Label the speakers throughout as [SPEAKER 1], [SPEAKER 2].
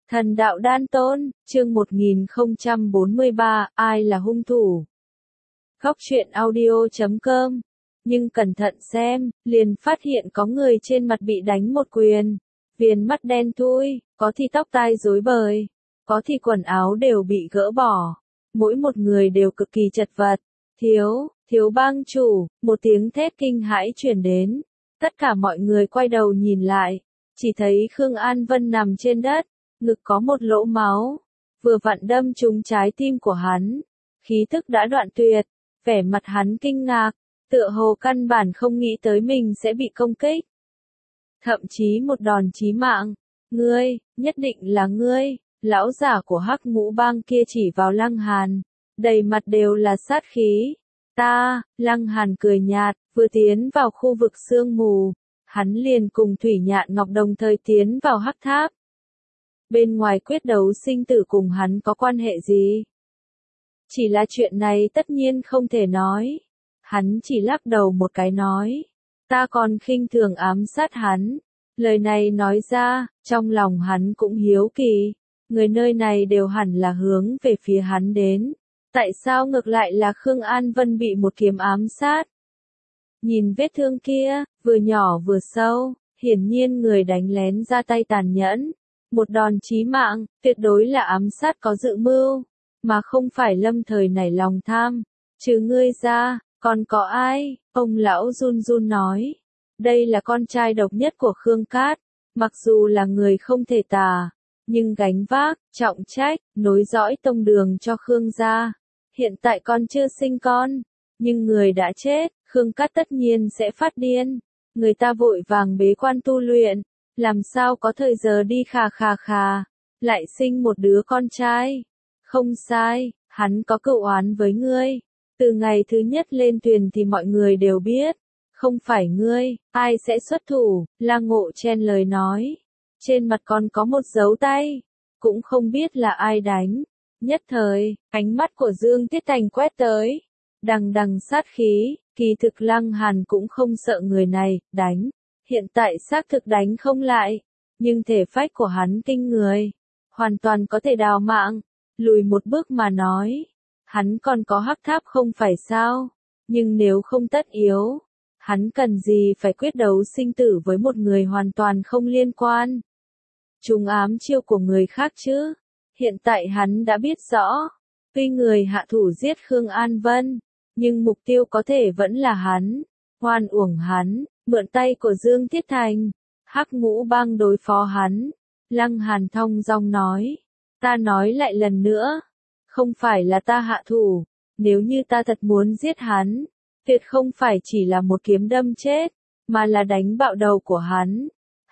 [SPEAKER 1] Thần đạo đan tôn, chương 1043, ai là hung thủ? Góc truyện audio.com. Nhưng cẩn thận xem, liền phát hiện có người trên mặt bị đánh một quyền. Viền mắt đen thui, có thì tóc tai rối bời, có thì quần áo đều bị gỡ bỏ. Mỗi một người đều cực kỳ chật vật. Thiếu bang chủ, một tiếng thét kinh hãi truyền đến. Tất cả mọi người quay đầu nhìn lại, chỉ thấy Khương An Vân nằm trên đất, ngực có một lỗ máu, vừa vặn đâm trúng trái tim của hắn. Khí tức đã đoạn tuyệt, vẻ mặt hắn kinh ngạc, tựa hồ căn bản không nghĩ tới mình sẽ bị công kích. Thậm chí một đòn chí mạng, ngươi, nhất định là ngươi, lão giả của Hắc Ngũ Bang kia chỉ vào Lăng Hàn, đầy mặt đều là sát khí. Lăng Hàn cười nhạt, vừa tiến vào khu vực sương mù, hắn liền cùng Thủy Nhạn Ngọc đồng thời tiến vào Hắc Tháp. Bên ngoài quyết đấu sinh tử cùng hắn có quan hệ gì? Chỉ là chuyện này tất nhiên không thể nói. Hắn chỉ lắc đầu một cái nói, ta còn khinh thường ám sát hắn. Lời này nói ra, trong lòng hắn cũng hiếu kỳ, người nơi này đều hẳn là hướng về phía hắn đến. Tại sao ngược lại là Khương An Vân bị một kiếm ám sát? Nhìn vết thương kia, vừa nhỏ vừa sâu, hiển nhiên người đánh lén ra tay tàn nhẫn. Một đòn chí mạng, tuyệt đối là ám sát có dự mưu, mà không phải lâm thời nảy lòng tham. Trừ ngươi ra, còn có ai? Ông lão run run nói. Đây là con trai độc nhất của Khương Cát, mặc dù là người không thể tả, nhưng gánh vác, trọng trách, nối dõi tông đường cho Khương gia. Hiện tại con chưa sinh con, nhưng người đã chết, Khương Cát tất nhiên sẽ phát điên. Người ta vội vàng bế quan tu luyện, làm sao có thời giờ đi khà, lại sinh một đứa con trai. Không sai, hắn có cựu oán với ngươi. Từ ngày thứ nhất lên thuyền thì mọi người đều biết. Không phải ngươi, ai sẽ xuất thủ? La Ngộ chen lời nói. Trên mặt còn có một dấu tay, cũng không biết là ai đánh. Nhất thời, ánh mắt của Dương Tiết Thành quét tới, đằng sát khí. Kỳ thực Lăng Hàn cũng không sợ người này đánh. Hiện tại xác thực đánh không lại, nhưng thể phách của hắn kinh người, hoàn toàn có thể đào mạng. Lùi một bước mà nói, hắn còn có Hắc Tháp không phải sao? Nhưng nếu không tất yếu, hắn cần gì phải quyết đấu sinh tử với một người hoàn toàn không liên quan? Trúng ám chiêu của người khác chứ? Hiện tại hắn đã biết rõ, tuy người hạ thủ giết Khương An Vân, nhưng mục tiêu có thể vẫn là hắn. Hoan uổng hắn, mượn tay của Dương Thiết Thành, Hắc Ngũ Bang đối phó hắn. Lăng Hàn thong dong nói, ta nói lại lần nữa, không phải là ta hạ thủ, nếu như ta thật muốn giết hắn, tuyệt không phải chỉ là một kiếm đâm chết, mà là đánh bạo đầu của hắn.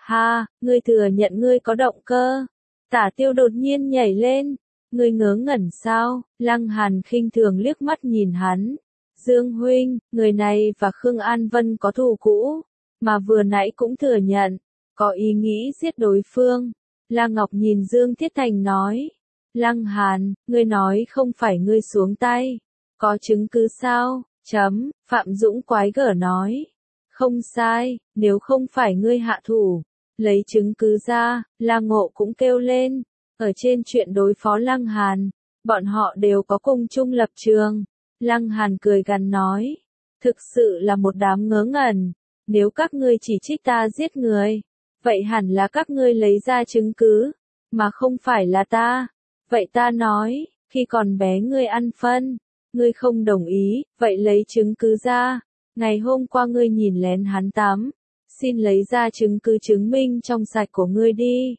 [SPEAKER 1] Ngươi thừa nhận ngươi có động cơ? Tả Tiêu đột nhiên nhảy lên, ngươi ngớ ngẩn sao? Lăng Hàn khinh thường liếc mắt nhìn hắn. Dương huynh, người này và Khương An Vân có thù cũ, mà vừa nãy cũng thừa nhận, có ý nghĩ giết đối phương. La Ngọc nhìn Dương Thiết Thành nói, Lăng Hàn, ngươi nói không phải ngươi xuống tay, có chứng cứ sao? Phạm Dũng quái gở nói, không sai, nếu không phải ngươi hạ thủ, lấy chứng cứ ra. La Ngộ cũng kêu lên, ở trên chuyện đối phó Lăng Hàn, bọn họ đều có cùng chung lập trường. Lăng Hàn cười gằn nói, thực sự là một đám ngớ ngẩn, nếu các ngươi chỉ trích ta giết người, vậy hẳn là các ngươi lấy ra chứng cứ, mà không phải là ta. Vậy ta nói, khi còn bé ngươi ăn phân, ngươi không đồng ý, vậy lấy chứng cứ ra. Ngày hôm qua ngươi nhìn lén hắn tắm, xin lấy ra chứng cứ chứng minh trong sạch của ngươi đi.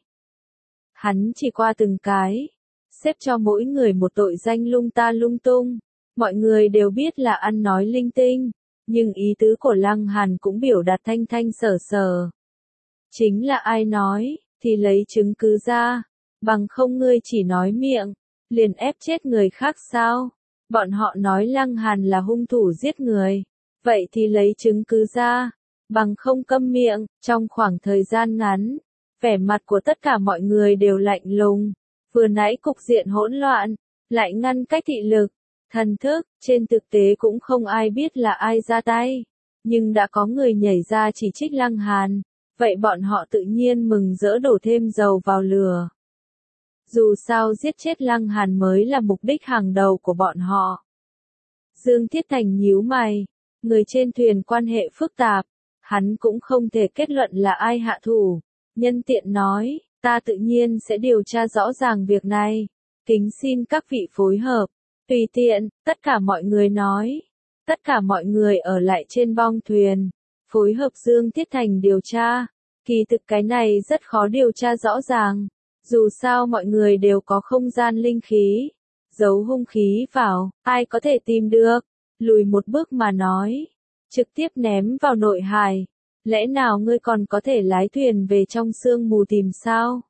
[SPEAKER 1] Hắn chỉ qua từng cái, xếp cho mỗi người một tội danh lung ta lung tung. Mọi người đều biết là ăn nói linh tinh, nhưng ý tứ của Lăng Hàn cũng biểu đạt thanh thanh sở sở. Chính là ai nói, thì lấy chứng cứ ra, bằng không ngươi chỉ nói miệng, liền ép chết người khác sao? Bọn họ nói Lăng Hàn là hung thủ giết người, vậy thì lấy chứng cứ ra, bằng không câm miệng. Trong khoảng thời gian ngắn, vẻ mặt của tất cả mọi người đều lạnh lùng, vừa nãy cục diện hỗn loạn, lại ngăn cách thị lực. Thần thức, trên thực tế cũng không ai biết là ai ra tay, nhưng đã có người nhảy ra chỉ trích Lăng Hàn, vậy bọn họ tự nhiên mừng rỡ đổ thêm dầu vào lửa. Dù sao giết chết Lăng Hàn mới là mục đích hàng đầu của bọn họ. Dương Thiết Thành nhíu mày, người trên thuyền quan hệ phức tạp, hắn cũng không thể kết luận là ai hạ thủ. Nhân tiện nói, ta tự nhiên sẽ điều tra rõ ràng việc này. Kính xin các vị phối hợp. Tùy tiện, tất cả mọi người nói. Tất cả mọi người ở lại trên bong thuyền, phối hợp Dương Thiết Thành điều tra. Kỳ thực cái này rất khó điều tra rõ ràng. Dù sao mọi người đều có không gian linh khí. Giấu hung khí vào, ai có thể tìm được. Lùi một bước mà nói. Trực tiếp ném vào nội hải. Lẽ nào ngươi còn có thể lái thuyền về trong sương mù tìm sao?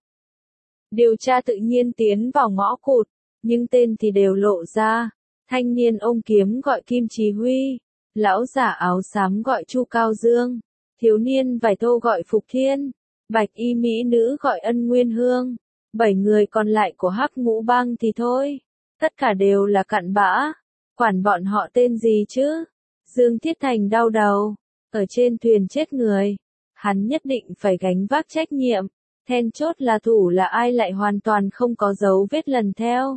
[SPEAKER 1] Điều tra tự nhiên tiến vào ngõ cụt, nhưng tên thì đều lộ ra. Thanh niên ôm kiếm gọi Kim Chí Huy, lão giả áo xám gọi Chu Cao Dương, thiếu niên vải thô gọi Phục Thiên, bạch y mỹ nữ gọi Ân Nguyên Hương. 7 người còn lại của Hắc Ngũ Bang thì thôi, tất cả đều là cặn bã, quản bọn họ tên gì chứ? Dương Thiết Thành đau đầu, ở trên thuyền chết người, hắn nhất định phải gánh vác trách nhiệm, then chốt là thủ là ai lại hoàn toàn không có dấu vết lần theo.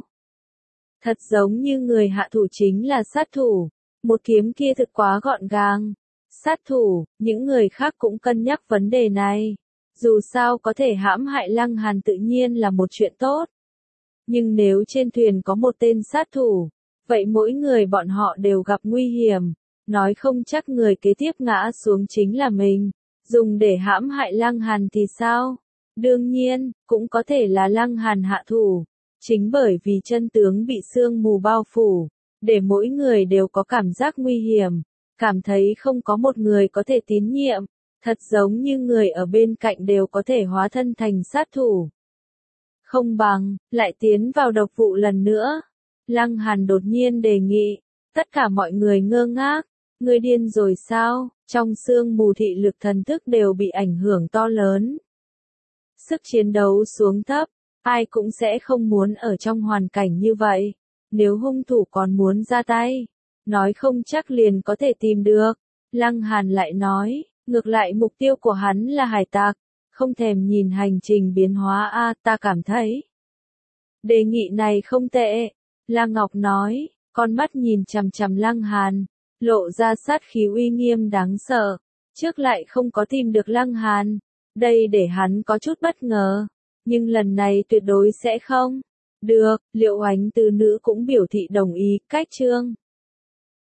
[SPEAKER 1] Thật giống như người hạ thủ chính là sát thủ, một kiếm kia thực quá gọn gàng. Sát thủ, những người khác cũng cân nhắc vấn đề này. Dù sao có thể hãm hại Lăng Hàn tự nhiên là một chuyện tốt. Nhưng nếu trên thuyền có một tên sát thủ, vậy mỗi người bọn họ đều gặp nguy hiểm. Nói không chắc người kế tiếp ngã xuống chính là mình. Dùng để hãm hại Lăng Hàn thì sao? Đương nhiên, cũng có thể là Lăng Hàn hạ thủ. Chính bởi vì chân tướng bị sương mù bao phủ, để mỗi người đều có cảm giác nguy hiểm, cảm thấy không có một người có thể tín nhiệm, thật giống như người ở bên cạnh đều có thể hóa thân thành sát thủ. Không bằng, lại tiến vào độc vụ lần nữa. Lăng Hàn đột nhiên đề nghị, tất cả mọi người ngơ ngác, ngươi điên rồi sao, trong sương mù thị lực thần thức đều bị ảnh hưởng to lớn. Sức chiến đấu xuống thấp. Ai cũng sẽ không muốn ở trong hoàn cảnh như vậy. Nếu hung thủ còn muốn ra tay, nói không chắc liền có thể tìm được. Lăng Hàn lại nói, ngược lại mục tiêu của hắn là hải tặc, không thèm nhìn hành trình biến hóa ta cảm thấy. Đề nghị này không tệ. Lăng Ngọc nói, con mắt nhìn chằm chằm Lăng Hàn, lộ ra sát khí uy nghiêm đáng sợ. Trước lại không có tìm được Lăng Hàn, đây để hắn có chút bất ngờ. Nhưng lần này tuyệt đối sẽ không. Được, Liệu Ánh Từ Nữ cũng biểu thị đồng ý, cách chương.